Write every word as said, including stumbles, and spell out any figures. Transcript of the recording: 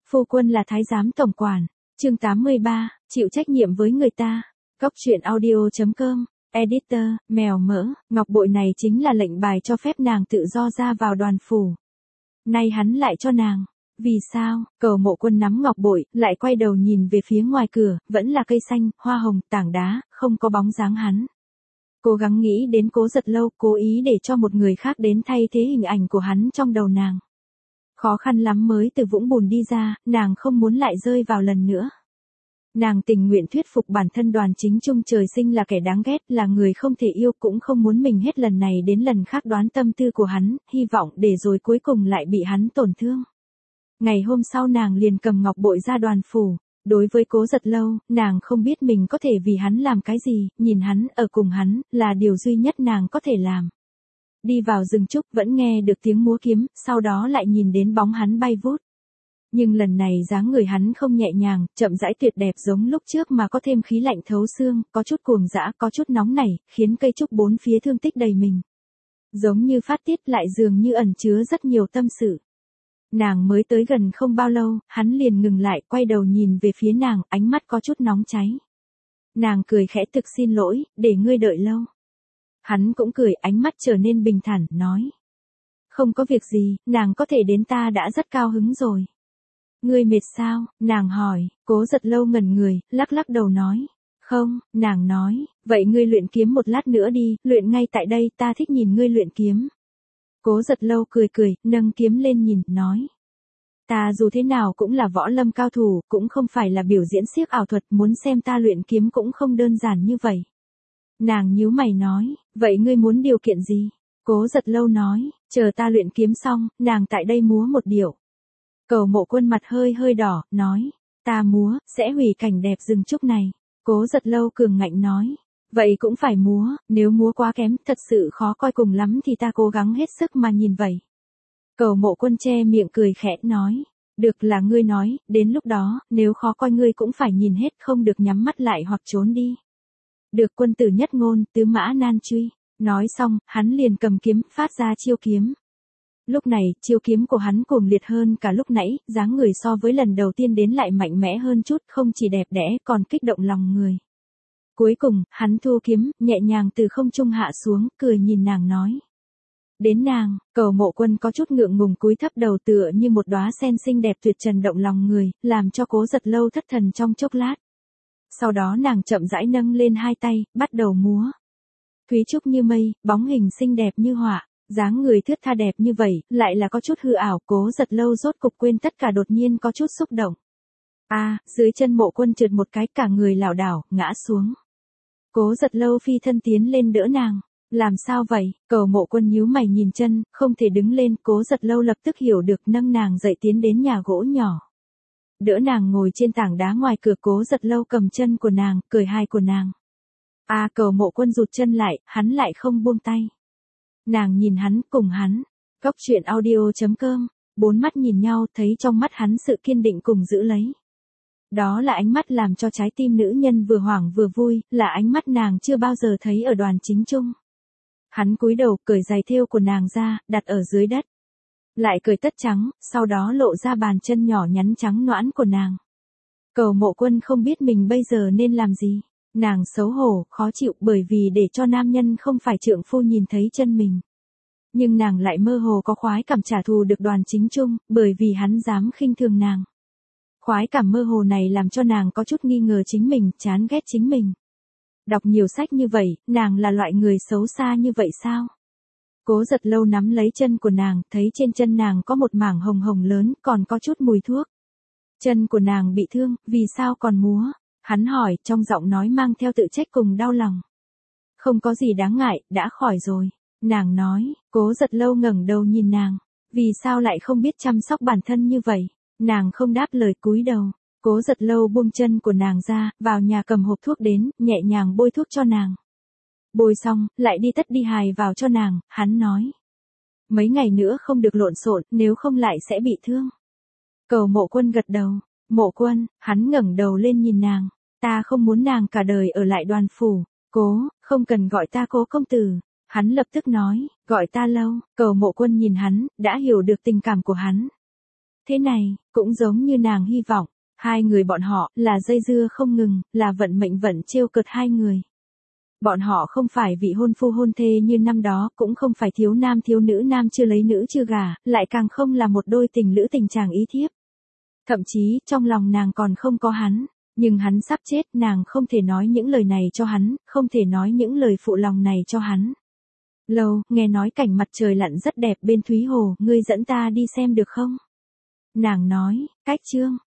Phu quân là thái giám tổng quản. Chương tám mươi ba, chịu trách nhiệm với người ta. Góc truyện audio chấm com. Editor, mèo mỡ, ngọc bội này chính là lệnh bài cho phép nàng tự do ra vào đoàn phủ. Nay hắn lại cho nàng. Vì sao? Cầu Mộ Quân nắm ngọc bội, lại quay đầu nhìn về phía ngoài cửa, vẫn là cây xanh, hoa hồng, tảng đá, không có bóng dáng hắn. Cố gắng nghĩ đến Cố Giật Lâu, cố ý để cho một người khác đến thay thế hình ảnh của hắn trong đầu nàng. Khó khăn lắm mới từ vũng bùn đi ra, nàng không muốn lại rơi vào lần nữa. Nàng tình nguyện thuyết phục bản thân Đoàn Chính Trung trời sinh là kẻ đáng ghét, là người không thể yêu, cũng không muốn mình hết lần này đến lần khác đoán tâm tư của hắn, hy vọng để rồi cuối cùng lại bị hắn tổn thương. Ngày hôm sau nàng liền cầm ngọc bội ra đoàn phủ. Đối với Cố Giật Lâu, nàng không biết mình có thể vì hắn làm cái gì, nhìn hắn, ở cùng hắn, là điều duy nhất nàng có thể làm. Đi vào rừng trúc vẫn nghe được tiếng múa kiếm, sau đó lại nhìn đến bóng hắn bay vút. Nhưng lần này dáng người hắn không nhẹ nhàng, chậm rãi tuyệt đẹp giống lúc trước mà có thêm khí lạnh thấu xương, có chút cuồng dã, có chút nóng nảy, khiến cây trúc bốn phía thương tích đầy mình. Giống như phát tiết lại dường như ẩn chứa rất nhiều tâm sự. Nàng mới tới gần không bao lâu, hắn liền ngừng lại, quay đầu nhìn về phía nàng, ánh mắt có chút nóng cháy. Nàng cười khẽ, thực xin lỗi, để ngươi đợi lâu. Hắn cũng cười, ánh mắt trở nên bình thản, nói. Không có việc gì, nàng có thể đến ta đã rất cao hứng rồi. Ngươi mệt sao? Nàng hỏi. Cố Giật Lâu ngẩn người, lắc lắc đầu nói. Không, nàng nói, vậy ngươi luyện kiếm một lát nữa đi, luyện ngay tại đây, ta thích nhìn ngươi luyện kiếm. Cố Giật Lâu cười cười, nâng kiếm lên nhìn, nói. Ta dù thế nào cũng là võ lâm cao thủ, cũng không phải là biểu diễn xiếc ảo thuật, muốn xem ta luyện kiếm cũng không đơn giản như vậy. Nàng nhíu mày nói, vậy ngươi muốn điều kiện gì? Cố Giật Lâu nói, chờ ta luyện kiếm xong, nàng tại đây múa một điệu. Cầu Mộ Quân mặt hơi hơi đỏ, nói, ta múa, sẽ hủy cảnh đẹp rừng trúc này. Cố Giật Lâu cường ngạnh nói. Vậy cũng phải múa, nếu múa quá kém, thật sự khó coi, cùng lắm thì ta cố gắng hết sức mà nhìn vậy. Cầu Mộ Quân che miệng cười khẽ nói, được là ngươi nói, đến lúc đó, nếu khó coi ngươi cũng phải nhìn hết, không được nhắm mắt lại hoặc trốn đi. Được, quân tử nhất ngôn, tứ mã nan truy. Nói xong, hắn liền cầm kiếm, phát ra chiêu kiếm. Lúc này, chiêu kiếm của hắn cuồng liệt hơn cả lúc nãy, dáng người so với lần đầu tiên đến lại mạnh mẽ hơn chút, không chỉ đẹp đẽ, còn kích động lòng người. Cuối cùng, hắn thu kiếm, nhẹ nhàng từ không trung hạ xuống, cười nhìn nàng nói. Đến nàng, Cầu Mộ Quân có chút ngượng ngùng cúi thấp đầu tựa như một đóa sen xinh đẹp tuyệt trần động lòng người, làm cho Cố Giật Lâu thất thần trong chốc lát. Sau đó nàng chậm rãi nâng lên hai tay, bắt đầu múa. Thúy trúc như mây, bóng hình xinh đẹp như họa, dáng người thướt tha đẹp như vậy, lại là có chút hư ảo. Cố Giật Lâu rốt cục quên tất cả, đột nhiên có chút xúc động. A, à, dưới chân Mộ Quân trượt một cái, cả người lảo đảo, ngã xuống. Cố Giật Lâu phi thân tiến lên đỡ nàng. Làm sao vậy? Cầu Mộ Quân nhíu mày nhìn chân, không thể đứng lên. Cố Giật Lâu lập tức hiểu được, nâng nàng dậy tiến đến nhà gỗ nhỏ. Đỡ nàng ngồi trên tảng đá ngoài cửa. Cố Giật Lâu cầm chân của nàng, cười hai của nàng. A, à, Cầu Mộ Quân rụt chân lại, hắn lại không buông tay. Nàng nhìn hắn, cùng hắn. Góc truyện audio chấm com. Bốn mắt nhìn nhau, thấy trong mắt hắn sự kiên định cùng giữ lấy. Đó là ánh mắt làm cho trái tim nữ nhân vừa hoảng vừa vui, là ánh mắt nàng chưa bao giờ thấy ở Đoàn Chính Trung. Hắn cúi đầu, cởi giày thêu của nàng ra, đặt ở dưới đất. Lại cởi tất trắng, sau đó lộ ra bàn chân nhỏ nhắn trắng nõn của nàng. Cầu Mộ Quân không biết mình bây giờ nên làm gì. Nàng xấu hổ, khó chịu, bởi vì để cho nam nhân không phải trượng phu nhìn thấy chân mình. Nhưng nàng lại mơ hồ có khoái cảm trả thù được Đoàn Chính Trung, bởi vì hắn dám khinh thường nàng. Khoái cảm mơ hồ này làm cho nàng có chút nghi ngờ chính mình, chán ghét chính mình. Đọc nhiều sách như vậy, nàng là loại người xấu xa như vậy sao? Cố Giật Lâu nắm lấy chân của nàng, thấy trên chân nàng có một mảng hồng hồng lớn, còn có chút mùi thuốc. Chân của nàng bị thương, vì sao còn múa? Hắn hỏi, trong giọng nói mang theo tự trách cùng đau lòng. Không có gì đáng ngại, đã khỏi rồi. Nàng nói. Cố Giật Lâu ngẩng đầu nhìn nàng. Vì sao lại không biết chăm sóc bản thân như vậy? Nàng không đáp lời, cúi đầu. Cố Giật Lâu buông chân của nàng ra, vào nhà cầm hộp thuốc đến, nhẹ nhàng bôi thuốc cho nàng. Bôi xong, lại đi tất đi hài vào cho nàng, hắn nói. Mấy ngày nữa không được lộn xộn, nếu không lại sẽ bị thương. Cầu Mộ Quân gật đầu. Mộ Quân, hắn ngẩng đầu lên nhìn nàng. Ta không muốn nàng cả đời ở lại Đoàn phủ. Cố, không cần gọi ta Cố công tử. Hắn lập tức nói, gọi ta Lâu. Cầu Mộ Quân nhìn hắn, đã hiểu được tình cảm của hắn. Thế này, cũng giống như nàng hy vọng, hai người bọn họ là dây dưa không ngừng, là vận mệnh vận trêu cợt hai người. Bọn họ không phải vị hôn phu hôn thê như năm đó, cũng không phải thiếu nam thiếu nữ, nam chưa lấy nữ chưa gả, lại càng không là một đôi tình lữ tình chàng ý thiếp. Thậm chí, trong lòng nàng còn không có hắn, nhưng hắn sắp chết, nàng không thể nói những lời này cho hắn, không thể nói những lời phụ lòng này cho hắn. Lâu, nghe nói cảnh mặt trời lặn rất đẹp bên Thúy Hồ, ngươi dẫn ta đi xem được không? Nàng nói, cách chương.